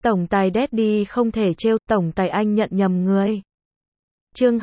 Tổng tài Daddy không thể trêu, tổng tài anh nhận nhầm người. Chương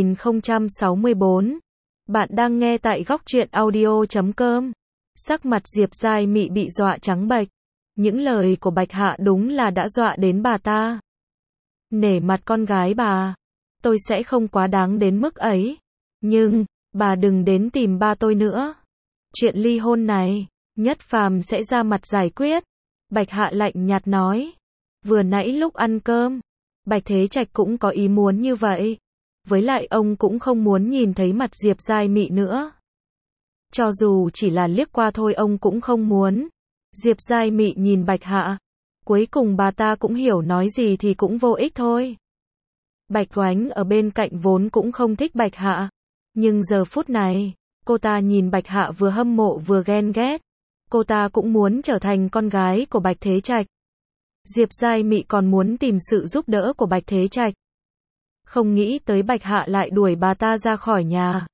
2064. Bạn đang nghe tại góc truyện audio.com. Sắc mặt Diệp Giai Mị bị dọa trắng bệch. Những lời của Bạch Hạ đúng là đã dọa đến bà ta. Nể mặt con gái bà, tôi sẽ không quá đáng đến mức ấy. Nhưng, bà đừng đến tìm ba tôi nữa. Chuyện ly hôn này, Nhất Phàm sẽ ra mặt giải quyết. Bạch Hạ lạnh nhạt nói. Vừa nãy lúc ăn cơm, Bạch Thế Trạch cũng có ý muốn như vậy. Với lại ông cũng không muốn nhìn thấy mặt Diệp Giai Mị nữa. Cho dù chỉ là liếc qua thôi ông cũng không muốn. Diệp Giai Mị nhìn Bạch Hạ. Cuối cùng bà ta cũng hiểu nói gì thì cũng vô ích thôi. Bạch Oánh ở bên cạnh vốn cũng không thích Bạch Hạ. Nhưng giờ phút này, cô ta nhìn Bạch Hạ vừa hâm mộ vừa ghen ghét. Cô ta cũng muốn trở thành con gái của Bạch Thế Trạch. Diệp Giai Mị còn muốn tìm sự giúp đỡ của Bạch Thế Trạch. Không nghĩ tới Bạch Hạ lại đuổi bà ta ra khỏi nhà.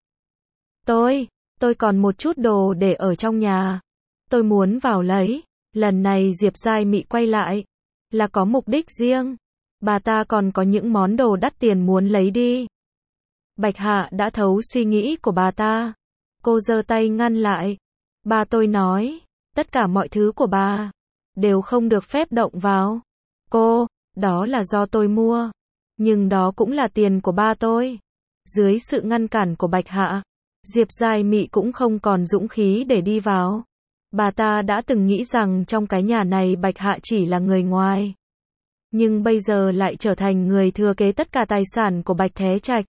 Tôi còn một chút đồ để ở trong nhà. Tôi muốn vào lấy. Lần này Diệp Giai Mị quay lại, là có mục đích riêng. Bà ta còn có những món đồ đắt tiền muốn lấy đi. Bạch Hạ đã thấu suy nghĩ của bà ta. Cô giơ tay ngăn lại. Ba tôi nói, tất cả mọi thứ của bà đều không được phép động vào. Đó là do tôi mua. Nhưng đó cũng là tiền của ba tôi. Dưới sự ngăn cản của Bạch Hạ, Diệp Giai Mị cũng không còn dũng khí để đi vào. Bà ta đã từng nghĩ rằng trong cái nhà này Bạch Hạ chỉ là người ngoài. Nhưng bây giờ lại trở thành người thừa kế tất cả tài sản của Bạch Thế Trạch.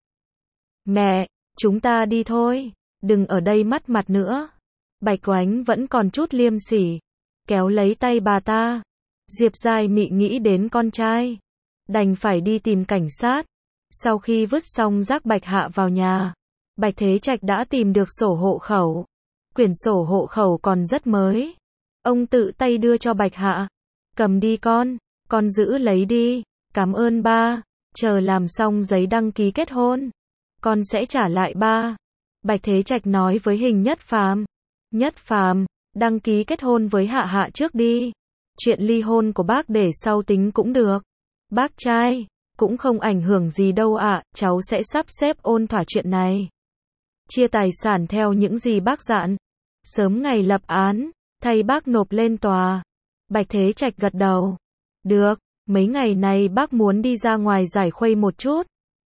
Mẹ, chúng ta đi thôi. Đừng ở đây mất mặt nữa. Bạch Oánh vẫn còn chút liêm sỉ. Kéo lấy tay bà ta. Diệp Giai Mị nghĩ đến con trai. Đành phải đi tìm cảnh sát. Sau khi vứt xong rác Bạch Hạ vào nhà, Bạch Thế Trạch đã tìm được sổ hộ khẩu. Quyển sổ hộ khẩu còn rất mới. Ông tự tay đưa cho Bạch Hạ. Cầm đi con giữ lấy đi. Cảm ơn ba. Chờ làm xong giấy đăng ký kết hôn, con sẽ trả lại ba. Bạch Thế Trạch nói với Hình Nhất Phàm. Nhất Phàm, đăng ký kết hôn với Hạ Hạ trước đi. Chuyện ly hôn của bác để sau tính cũng được. Bác trai, cũng không ảnh hưởng gì đâu ạ, cháu sẽ sắp xếp ôn thỏa chuyện này. Chia tài sản theo những gì bác dặn. Sớm ngày lập án, thay bác nộp lên tòa. Bạch Thế Trạch gật đầu. Được, mấy ngày này bác muốn đi ra ngoài giải khuây một chút.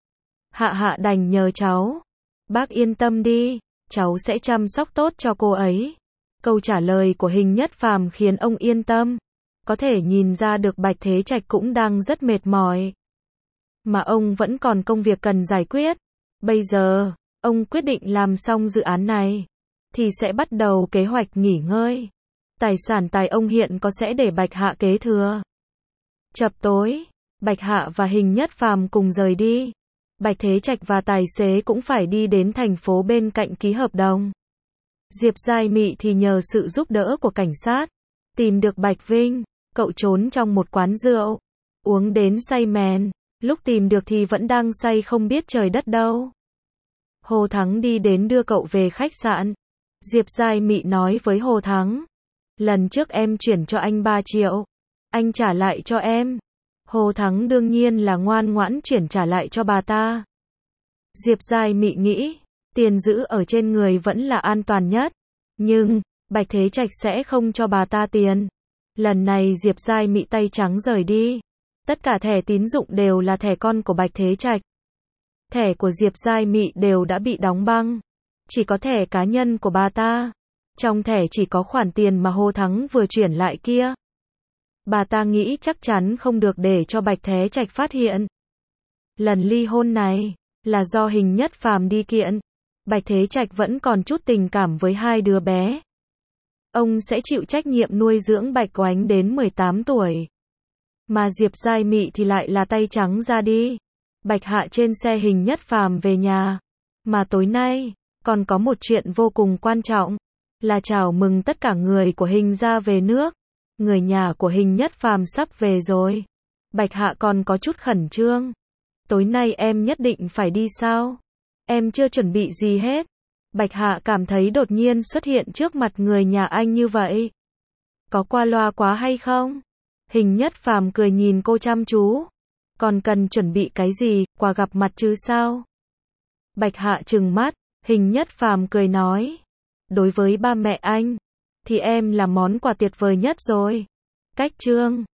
Hạ Hạ đành nhờ cháu. Bác yên tâm đi, cháu sẽ chăm sóc tốt cho cô ấy. Câu trả lời của Hình Nhất Phàm khiến ông yên tâm. Có thể nhìn ra được Bạch Thế Trạch cũng đang rất mệt mỏi. Mà ông vẫn còn công việc cần giải quyết. Bây giờ, ông quyết định làm xong dự án này, thì sẽ bắt đầu kế hoạch nghỉ ngơi. Tài sản tài ông hiện có sẽ để Bạch Hạ kế thừa. Chập tối, Bạch Hạ và Hình Nhất Phàm cùng rời đi. Bạch Thế Trạch và tài xế cũng phải đi đến thành phố bên cạnh ký hợp đồng. Diệp Giai Mị thì nhờ sự giúp đỡ của cảnh sát, tìm được Bạch Vinh. Cậu trốn trong một quán rượu, uống đến say mèn. Lúc tìm được thì vẫn đang say không biết trời đất đâu. Hồ Thắng đi đến đưa cậu về khách sạn. Diệp Giai Mị nói với Hồ Thắng. Lần trước em chuyển cho anh 3 triệu. Anh trả lại cho em. Hồ Thắng đương nhiên là ngoan ngoãn chuyển trả lại cho bà ta. Diệp Giai Mị nghĩ, tiền giữ ở trên người vẫn là an toàn nhất. Nhưng, Bạch Thế Trạch sẽ không cho bà ta tiền. Lần này Diệp Giai Mị tay trắng rời đi. Tất cả thẻ tín dụng đều là thẻ con của Bạch Thế Trạch. Thẻ của Diệp Giai Mị đều đã bị đóng băng. Chỉ có thẻ cá nhân của bà ta. Trong thẻ chỉ có khoản tiền mà Hồ Thắng vừa chuyển lại kia. Bà ta nghĩ chắc chắn không được để cho Bạch Thế Trạch phát hiện. Lần ly hôn này, là do Hình Nhất Phàm đi kiện. Bạch Thế Trạch vẫn còn chút tình cảm với hai đứa bé. Ông sẽ chịu trách nhiệm nuôi dưỡng Bạch Oánh đến 18 tuổi. Mà Diệp Giai Mị thì lại là tay trắng ra đi. Bạch Hạ trên xe Hình Nhất Phàm về nhà. Mà tối nay, còn có một chuyện vô cùng quan trọng. Là chào mừng tất cả người của Hình gia về nước. Người nhà của Hình Nhất Phàm sắp về rồi. Bạch Hạ còn có chút khẩn trương. Tối nay em nhất định phải đi sao? Em chưa chuẩn bị gì hết. Bạch Hạ cảm thấy đột nhiên xuất hiện trước mặt người nhà anh như vậy. Có qua loa quá hay không? Hình Nhất Phàm cười nhìn cô chăm chú. Còn cần chuẩn bị cái gì, quà gặp mặt chứ sao? Bạch Hạ trừng mắt, Hình Nhất Phàm cười nói. Đối với ba mẹ anh, thì em là món quà tuyệt vời nhất rồi. Cách chương